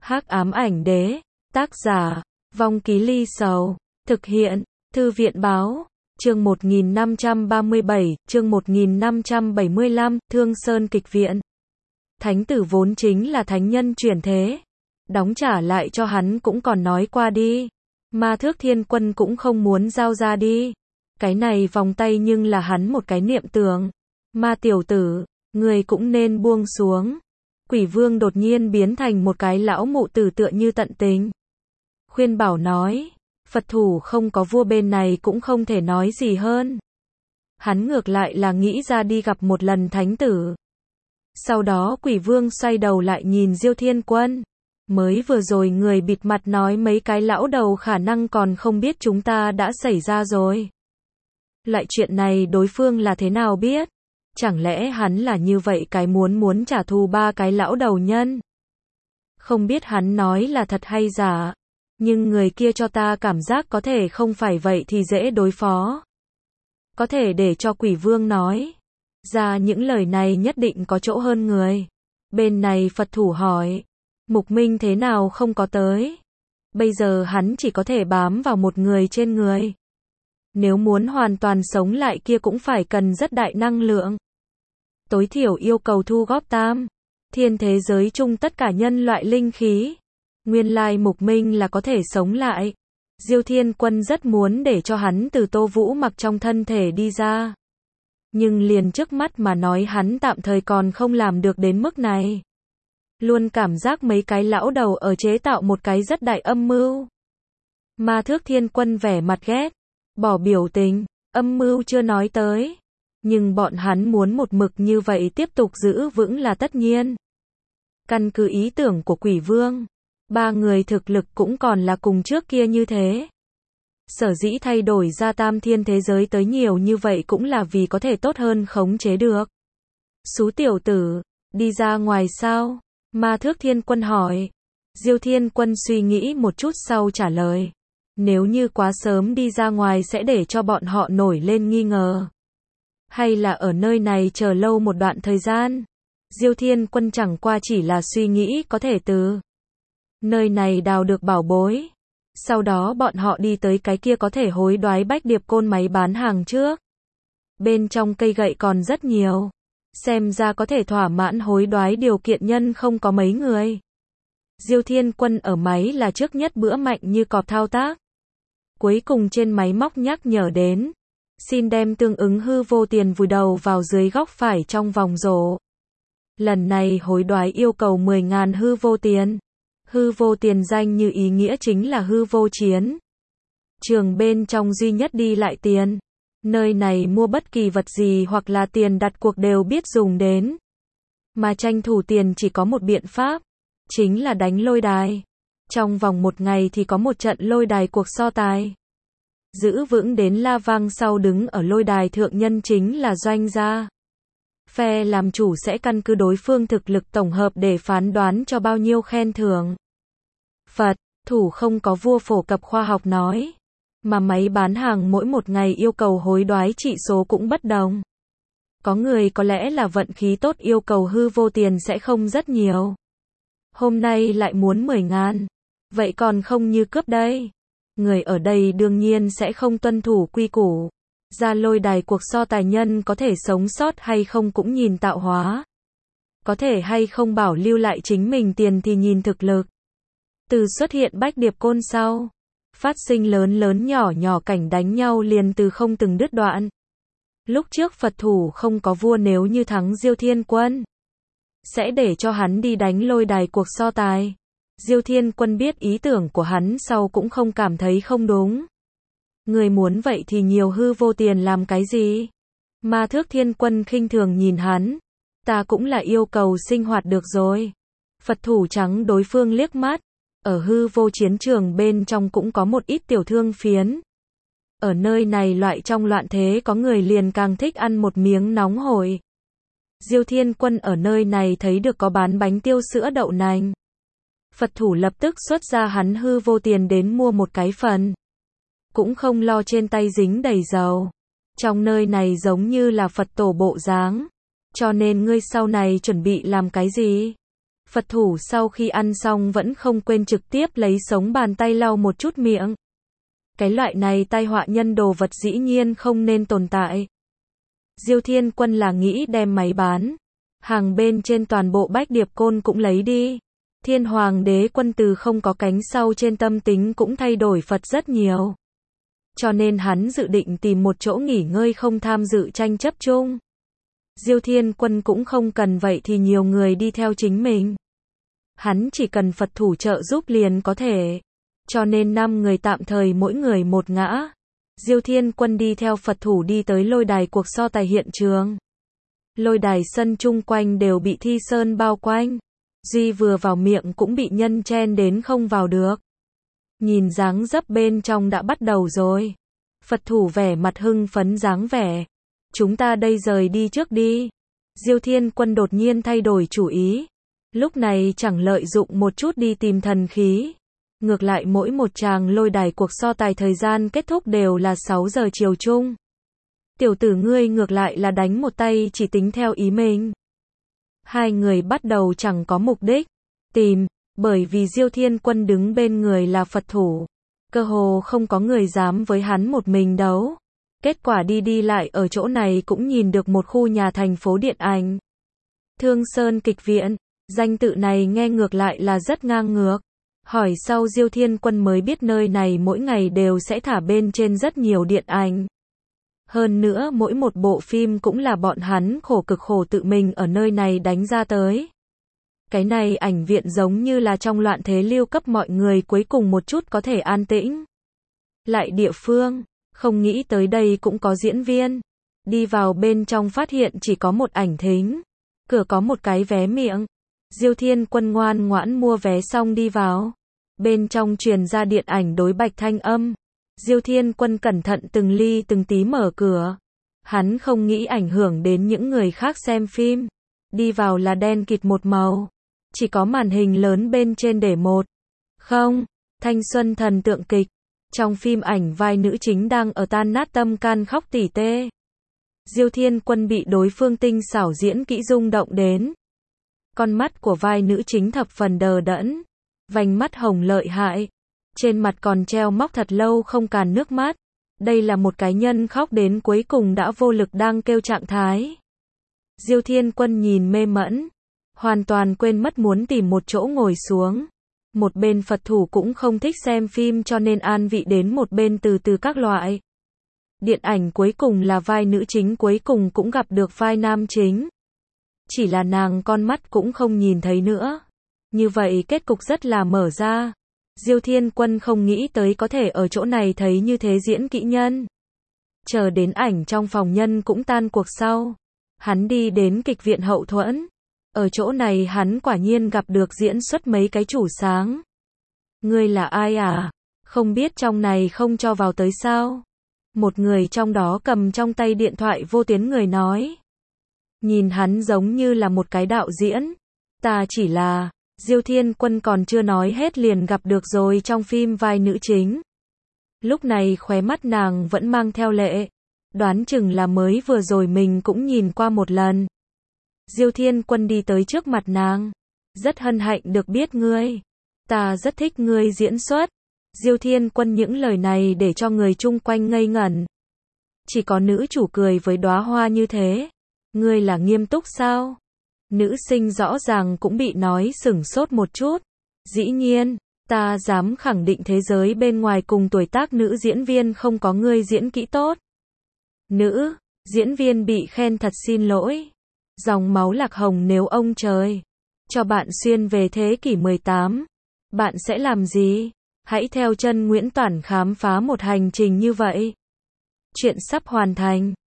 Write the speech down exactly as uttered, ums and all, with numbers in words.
Hắc ám ảnh đế, tác giả, Vong Ký Ly Sầu, thực hiện, Thư viện báo, chương một nghìn năm trăm ba mươi bảy, chương một nghìn năm trăm bảy mươi lăm, Thương Sơn Kịch Viện. Thánh tử vốn chính là thánh nhân chuyển thế. Đóng trả lại cho hắn cũng còn nói qua đi. Ma Thước Thiên Quân cũng không muốn giao ra đi. Cái này vòng tay nhưng là hắn một cái niệm tưởng. Ma tiểu tử, người cũng nên buông xuống. Quỷ vương đột nhiên biến thành một cái lão mụ tử tựa như tận tình. Khuyên bảo nói, Phật thủ không có vua bên này cũng không thể nói gì hơn. Hắn ngược lại là nghĩ ra đi gặp một lần thánh tử. Sau đó quỷ vương xoay đầu lại nhìn Diêu Thiên Quân. Mới vừa rồi người bịt mặt nói mấy cái lão đầu khả năng còn không biết chúng ta đã xảy ra rồi. Loại chuyện này đối phương là thế nào biết? Chẳng lẽ hắn là như vậy cái muốn muốn trả thù ba cái lão đầu nhân? Không biết hắn nói là thật hay giả. Nhưng người kia cho ta cảm giác có thể không phải vậy thì dễ đối phó. Có thể để cho quỷ vương nói ra những lời này nhất định có chỗ hơn người. Bên này Phật thủ hỏi, Mục Minh thế nào không có tới? Bây giờ hắn chỉ có thể bám vào một người trên người. Nếu muốn hoàn toàn sống lại kia cũng phải cần rất đại năng lượng. Tối thiểu yêu cầu thu góp tam thiên thế giới chung tất cả nhân loại linh khí. Nguyên lai Mục Minh là có thể sống lại. Diêu Thiên Quân rất muốn để cho hắn từ Tô Vũ Mặc trong thân thể đi ra. Nhưng liền trước mắt mà nói hắn tạm thời còn không làm được đến mức này. Luôn cảm giác mấy cái lão đầu ở chế tạo một cái rất đại âm mưu. Ma Thước Thiên Quân vẻ mặt ghét, bỏ biểu tình, âm mưu chưa nói tới. Nhưng bọn hắn muốn một mực như vậy tiếp tục giữ vững là tất nhiên. Căn cứ ý tưởng của quỷ vương, ba người thực lực cũng còn là cùng trước kia như thế. Sở dĩ thay đổi ra tam thiên thế giới tới nhiều như vậy cũng là vì có thể tốt hơn khống chế được. Xú tiểu tử, đi ra ngoài sao? Ma Thước Thiên Quân hỏi. Diêu Thiên Quân suy nghĩ một chút sau trả lời. Nếu như quá sớm đi ra ngoài sẽ để cho bọn họ nổi lên nghi ngờ. Hay là ở nơi này chờ lâu một đoạn thời gian? Diêu Thiên Quân chẳng qua chỉ là suy nghĩ có thể từ nơi này đào được bảo bối. Sau đó bọn họ đi tới cái kia có thể hối đoái bách điệp côn máy bán hàng trước. Bên trong cây gậy còn rất nhiều. Xem ra có thể thỏa mãn hối đoái điều kiện nhân không có mấy người. Diêu Thiên Quân ở máy là trước nhất bữa mạnh như cọp thao tác. Cuối cùng trên máy móc nhắc nhở đến. Xin đem tương ứng hư vô tiền vùi đầu vào dưới góc phải trong vòng rổ. Lần này hối đoái yêu cầu mười ngàn hư vô tiền. Hư vô tiền danh như ý nghĩa chính là hư vô chiến. Trường bên trong duy nhất đi lại tiền. Nơi này mua bất kỳ vật gì hoặc là tiền đặt cuộc đều biết dùng đến. Mà tranh thủ tiền chỉ có một biện pháp. Chính là đánh lôi đài. Trong vòng một ngày thì có một trận lôi đài cuộc so tài. Giữ vững đến la vang sau đứng ở lôi đài thượng nhân chính là doanh gia. Phe làm chủ sẽ căn cứ đối phương thực lực tổng hợp để phán đoán cho bao nhiêu khen thưởng. Phật thủ không có vua phổ cập khoa học nói. Mà máy bán hàng mỗi một ngày yêu cầu hối đoái trị số cũng bất đồng. Có người có lẽ là vận khí tốt yêu cầu hư vô tiền sẽ không rất nhiều. Hôm nay lại muốn mười ngàn. Vậy còn không như cướp đây. Người ở đây đương nhiên sẽ không tuân thủ quy củ. Ra lôi đài cuộc so tài nhân có thể sống sót hay không cũng nhìn tạo hóa. Có thể hay không bảo lưu lại chính mình tiền thì nhìn thực lực. Từ xuất hiện bách điệp côn sau. Phát sinh lớn lớn nhỏ nhỏ cảnh đánh nhau liền từ không từng đứt đoạn. Lúc trước Phật thủ không có vua nếu như thắng Diêu Thiên Quân. Sẽ để cho hắn đi đánh lôi đài cuộc so tài. Diêu Thiên Quân biết ý tưởng của hắn sau cũng không cảm thấy không đúng. Người muốn vậy thì nhiều hư vô tiền làm cái gì? Ma Thước Thiên Quân khinh thường nhìn hắn. Ta cũng là yêu cầu sinh hoạt được rồi. Phật thủ trắng đối phương liếc mắt. Ở hư vô chiến trường bên trong cũng có một ít tiểu thương phiến. Ở nơi này loại trong loạn thế có người liền càng thích ăn một miếng nóng hổi. Diêu Thiên Quân ở nơi này thấy được có bán bánh tiêu sữa đậu nành. Phật thủ lập tức xuất ra hắn hư vô tiền đến mua một cái phần. Cũng không lo trên tay dính đầy dầu. Trong nơi này giống như là Phật tổ bộ dáng. Cho nên ngươi sau này chuẩn bị làm cái gì? Phật thủ sau khi ăn xong vẫn không quên trực tiếp lấy sống bàn tay lau một chút miệng. Cái loại này tai họa nhân đồ vật dĩ nhiên không nên tồn tại. Diêu Thiên Quân là nghĩ đem máy bán hàng bên trên toàn bộ Bách Điệp Côn cũng lấy đi. Thiên Hoàng đế quân từ không có cánh sau trên tâm tính cũng thay đổi Phật rất nhiều. Cho nên hắn dự định tìm một chỗ nghỉ ngơi không tham dự tranh chấp chung. Diêu Thiên Quân cũng không cần vậy thì nhiều người đi theo chính mình. Hắn chỉ cần Phật thủ trợ giúp liền có thể. Cho nên năm người tạm thời mỗi người một ngã. Diêu Thiên Quân đi theo Phật thủ đi tới lôi đài cuộc so tài hiện trường. Lôi đài sân chung quanh đều bị thi sơn bao quanh. Duy vừa vào miệng cũng bị nhân chen đến không vào được. Nhìn dáng dấp bên trong đã bắt đầu rồi. Phật thủ vẻ mặt hưng phấn dáng vẻ. Chúng ta đây rời đi trước đi. Diêu Thiên Quân đột nhiên thay đổi chủ ý. Lúc này chẳng lợi dụng một chút đi tìm thần khí. Ngược lại mỗi một tràng lôi đài cuộc so tài thời gian kết thúc đều là sáu giờ chiều chung. Tiểu tử ngươi ngược lại là đánh một tay chỉ tính theo ý mình. Hai người bắt đầu chẳng có mục đích tìm, bởi vì Diêu Thiên Quân đứng bên người là Phật thủ. Cơ hồ không có người dám với hắn một mình đấu. Kết quả đi đi lại ở chỗ này cũng nhìn được một khu nhà thành phố điện ảnh. Thương Sơn Kịch Viện, danh tự này nghe ngược lại là rất ngang ngược. Hỏi sau Diêu Thiên Quân mới biết nơi này mỗi ngày đều sẽ thả bên trên rất nhiều điện ảnh. Hơn nữa mỗi một bộ phim cũng là bọn hắn khổ cực khổ tự mình ở nơi này đánh ra tới. Cái này ảnh viện giống như là trong loạn thế lưu cấp mọi người cuối cùng một chút có thể an tĩnh. Lại địa phương, không nghĩ tới đây cũng có diễn viên. Đi vào bên trong phát hiện chỉ có một ảnh thính. Cửa có một cái vé miệng. Diêu Thiên Quân ngoan ngoãn mua vé xong đi vào. Bên trong truyền ra điện ảnh đối bạch thanh âm. Diêu Thiên Quân cẩn thận từng ly từng tí mở cửa. Hắn không nghĩ ảnh hưởng đến những người khác xem phim. Đi vào là đen kịt một màu. Chỉ có màn hình lớn bên trên để một. Không, thanh xuân thần tượng kịch. Trong phim ảnh vai nữ chính đang ở tan nát tâm can khóc tỉ tê. Diêu Thiên Quân bị đối phương tinh xảo diễn kỹ rung động đến. Con mắt của vai nữ chính thập phần đờ đẫn. Vành mắt hồng lợi hại. Trên mặt còn treo móc thật lâu không càn nước mắt. Đây là một cái nhân khóc đến cuối cùng đã vô lực đang kêu trạng thái. Diêu Thiên Quân nhìn mê mẫn. Hoàn toàn quên mất muốn tìm một chỗ ngồi xuống. Một bên Phật thủ cũng không thích xem phim cho nên an vị đến một bên từ từ các loại. Điện ảnh cuối cùng là vai nữ chính cuối cùng cũng gặp được vai nam chính. Chỉ là nàng con mắt cũng không nhìn thấy nữa. Như vậy kết cục rất là mở ra. Diêu Thiên Quân không nghĩ tới có thể ở chỗ này thấy như thế diễn kỹ nhân. Chờ đến ảnh trong phòng nhân cũng tan cuộc sau. Hắn đi đến kịch viện hậu thuẫn. Ở chỗ này hắn quả nhiên gặp được diễn xuất mấy cái chủ sáng. Ngươi là ai à? Không biết trong này không cho vào tới sao? Một người trong đó cầm trong tay điện thoại vô tuyến người nói. Nhìn hắn giống như là một cái đạo diễn. Ta chỉ là... Diêu Thiên Quân còn chưa nói hết liền gặp được rồi trong phim vai nữ chính. Lúc này khóe mắt nàng vẫn mang theo lệ. Đoán chừng là mới vừa rồi mình cũng nhìn qua một lần. Diêu Thiên Quân đi tới trước mặt nàng. Rất hân hạnh được biết ngươi. Ta rất thích ngươi diễn xuất. Diêu Thiên Quân những lời này để cho người chung quanh ngây ngẩn. Chỉ có nữ chủ cười với đóa hoa như thế. Ngươi là nghiêm túc sao? Nữ sinh rõ ràng cũng bị nói sửng sốt một chút. Dĩ nhiên, ta dám khẳng định thế giới bên ngoài cùng tuổi tác nữ diễn viên không có ngươi diễn kỹ tốt. Nữ diễn viên bị khen thật xin lỗi. Dòng máu lạc hồng nếu ông trời cho bạn xuyên về thế kỷ mười tám, bạn sẽ làm gì? Hãy theo chân Nguyễn Toản khám phá một hành trình như vậy. Chuyện sắp hoàn thành.